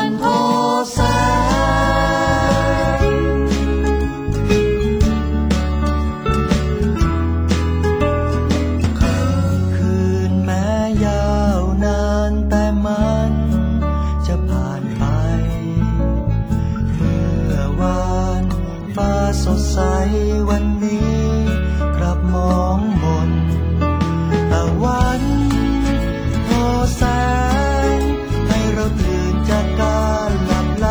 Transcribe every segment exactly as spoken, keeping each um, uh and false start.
วันโพแสงค่ำคืนแม้ยาวนานแต่มันจะผ่านไปเมื่อวานฟ้าสดใสวันนี้กลับมองมนตะวันโพแสงให้เราตื่นจากการหลับไหล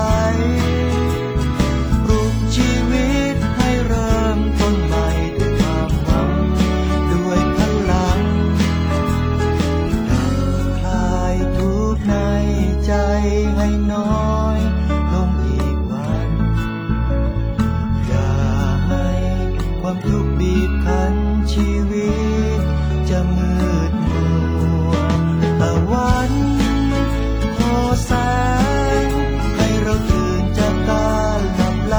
ปลุกชีวิตให้เริ่มต้นใหม่ด้วยความหวังด้วยพลังดับคลายทุกข์ในใจให้น้อยลงอีกวันอย่าให้ความทุกข์บีบคั้นชีวิตจะมืดมัวตะวันโพแสงให้เราตื่นจากการหลับไหล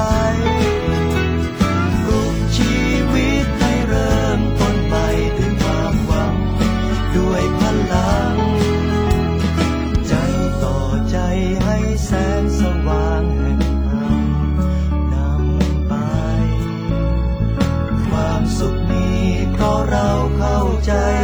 ปลุกชีวิตให้เริ่มต้นใหม่ถึงความหวังด้วยพลังใจต่อใจให้แสงสว่างแห่งธรรมนำไปความสุขมีเพราะเราเข้าใจ